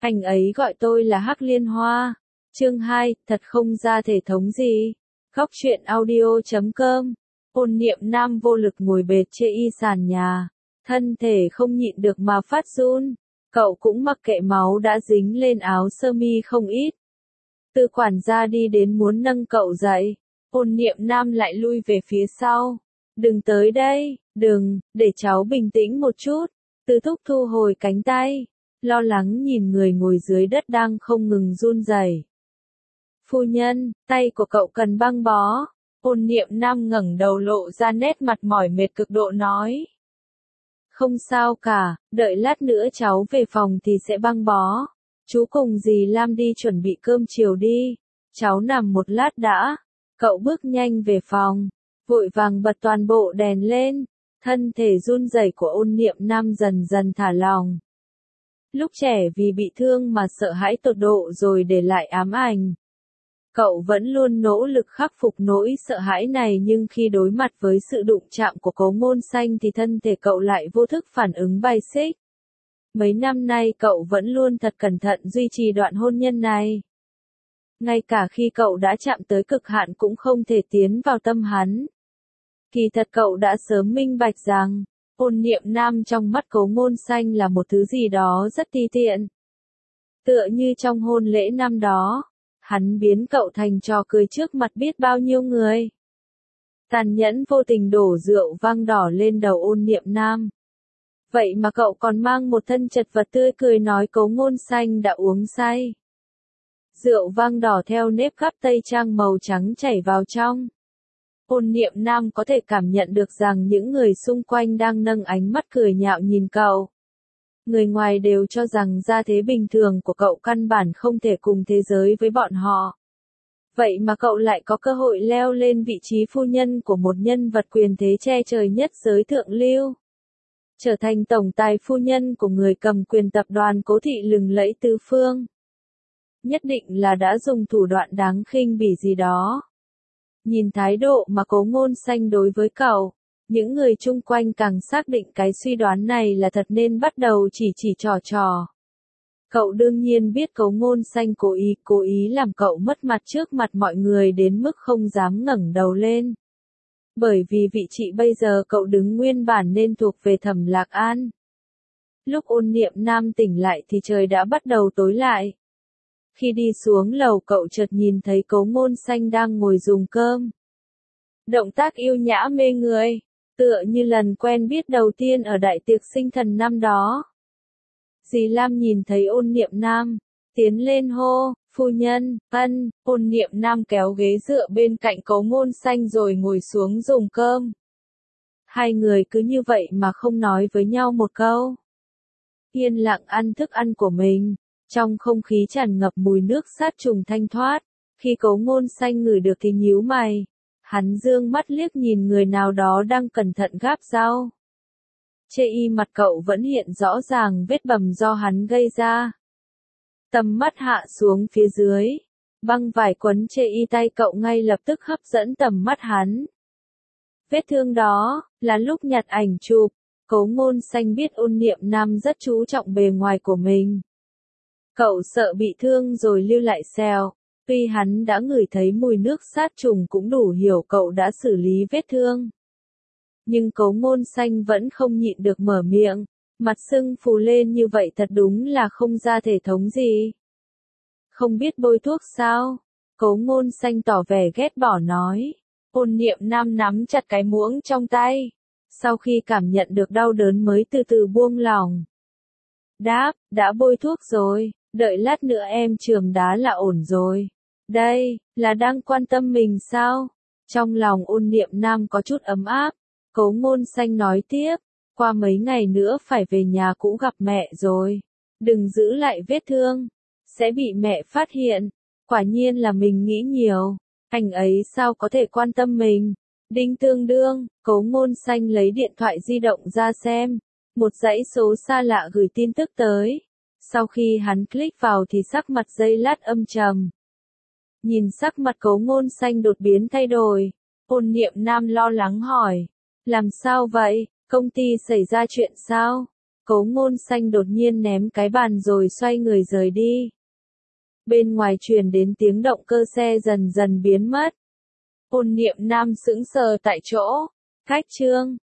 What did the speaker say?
Anh ấy gọi tôi là Hắc Liên Hoa. Chương 2, thật không ra thể thống gì. Góc truyện audio.com. Ôn Niệm Nam vô lực ngồi bệt trên y sàn nhà. Thân thể không nhịn được mà phát run. Cậu cũng mặc kệ máu đã dính lên áo sơ mi không ít. Từ quản gia đi đến muốn nâng cậu dậy. Ôn Niệm Nam lại lui về phía sau. Đừng tới đây, đừng, để cháu bình tĩnh một chút. Từ Thúc thu hồi cánh tay. Lo lắng nhìn người ngồi dưới đất đang không ngừng run rẩy. Phu nhân, tay của cậu cần băng bó. Ôn Niệm Nam ngẩng đầu lộ ra nét mặt mỏi mệt cực độ nói. Không sao cả, đợi lát nữa cháu về phòng thì sẽ băng bó. Chú cùng dì Lam đi chuẩn bị cơm chiều đi. Cháu nằm một lát đã. Cậu bước nhanh về phòng, vội vàng bật toàn bộ đèn lên. Thân thể run rẩy của Ôn Niệm Nam dần dần thả lỏng. Lúc trẻ vì bị thương mà sợ hãi tột độ rồi để lại ám ảnh. Cậu vẫn luôn nỗ lực khắc phục nỗi sợ hãi này, nhưng khi đối mặt với sự đụng chạm của Cố Ngôn Xanh thì thân thể cậu lại vô thức phản ứng bài xích. Mấy năm nay cậu vẫn luôn thật cẩn thận duy trì đoạn hôn nhân này. Ngay cả khi cậu đã chạm tới cực hạn cũng không thể tiến vào tâm hắn. Kỳ thật cậu đã sớm minh bạch rằng, Ôn Niệm Nam trong mắt Cố Ngôn Xanh là một thứ gì đó rất ti tiện. Tựa như trong hôn lễ năm đó, hắn biến cậu thành trò cười trước mặt biết bao nhiêu người. Tàn nhẫn vô tình đổ rượu vang đỏ lên đầu Ôn Niệm Nam. Vậy mà cậu còn mang một thân chật vật tươi cười nói Cố Ngôn Xanh đã uống say. Rượu vang đỏ theo nếp gấp tây trang màu trắng chảy vào trong. Ôn Niệm Nam có thể cảm nhận được rằng những người xung quanh đang nâng ánh mắt cười nhạo nhìn cậu. Người ngoài đều cho rằng gia thế bình thường của cậu căn bản không thể cùng thế giới với bọn họ. Vậy mà cậu lại có cơ hội leo lên vị trí phu nhân của một nhân vật quyền thế che trời nhất giới thượng lưu. Trở thành tổng tài phu nhân của người cầm quyền tập đoàn Cố Thị lừng lẫy tứ phương. Nhất định là đã dùng thủ đoạn đáng khinh bỉ gì đó. Nhìn thái độ mà Cố Ngôn Xanh đối với cậu, những người chung quanh càng xác định cái suy đoán này là thật nên bắt đầu chỉ trò. Cậu đương nhiên biết Cố Ngôn Xanh cố ý làm cậu mất mặt trước mặt mọi người đến mức không dám ngẩng đầu lên. Bởi vì vị trí bây giờ cậu đứng nguyên bản nên thuộc về Thẩm Lạc An. Lúc Ôn Niệm Nam tỉnh lại thì trời đã bắt đầu tối lại. Khi đi xuống lầu cậu chợt nhìn thấy Cố Ngôn Xanh đang ngồi dùng cơm. Động tác yêu nhã mê người, tựa như lần quen biết đầu tiên ở đại tiệc sinh thần năm đó. Dì Lam nhìn thấy Ôn Niệm Nam, tiến lên hô, phu nhân, ân, Ôn Niệm Nam kéo ghế dựa bên cạnh Cố Ngôn Xanh rồi ngồi xuống dùng cơm. Hai người cứ như vậy mà không nói với nhau một câu. Yên lặng ăn thức ăn của mình. Trong không khí tràn ngập mùi nước sát trùng thanh thoát, khi Cố Ngôn Xanh ngửi được thì nhíu mày. Hắn dương mắt liếc nhìn người nào đó đang cẩn thận gắp rau. Trên y mặt cậu vẫn hiện rõ ràng vết bầm do hắn gây ra. Tầm mắt hạ xuống phía dưới, băng vải quấn trên y tay cậu ngay lập tức hấp dẫn tầm mắt hắn. Vết thương đó, là lúc nhặt ảnh chụp, Cố Ngôn Xanh biết Ôn Niệm Nam rất chú trọng bề ngoài của mình. Cậu sợ bị thương rồi lưu lại sẹo, tuy hắn đã ngửi thấy mùi nước sát trùng cũng đủ hiểu cậu đã xử lý vết thương. Nhưng Cố Ngôn Xanh vẫn không nhịn được mở miệng, mặt sưng phù lên như vậy thật đúng là không ra thể thống gì. Không biết bôi thuốc sao? Cố Ngôn Xanh tỏ vẻ ghét bỏ nói. Ôn Niệm Nam nắm chặt cái muỗng trong tay, sau khi cảm nhận được đau đớn mới từ từ buông lỏng. Đáp, đã bôi thuốc rồi. Đợi lát nữa em chườm đá là ổn rồi. Đây, là đang quan tâm mình sao? Trong lòng Ôn Niệm Nam có chút ấm áp. Cố Ngôn Xanh nói tiếp, qua mấy ngày nữa phải về nhà cũ gặp mẹ rồi. Đừng giữ lại vết thương, sẽ bị mẹ phát hiện. Quả nhiên là mình nghĩ nhiều, anh ấy sao có thể quan tâm mình. Đinh tương đương, Cố Ngôn Xanh lấy điện thoại di động ra xem. Một dãy số xa lạ gửi tin tức tới. Sau khi hắn click vào thì sắc mặt giây lát âm trầm. Nhìn sắc mặt Cố Ngôn Xanh đột biến thay đổi, Ôn Niệm Nam lo lắng hỏi. Làm sao vậy, công ty xảy ra chuyện sao? Cố Ngôn Xanh đột nhiên ném cái bàn rồi xoay người rời đi. Bên ngoài truyền đến tiếng động cơ xe dần dần biến mất. Ôn Niệm Nam sững sờ tại chỗ. Khách trương.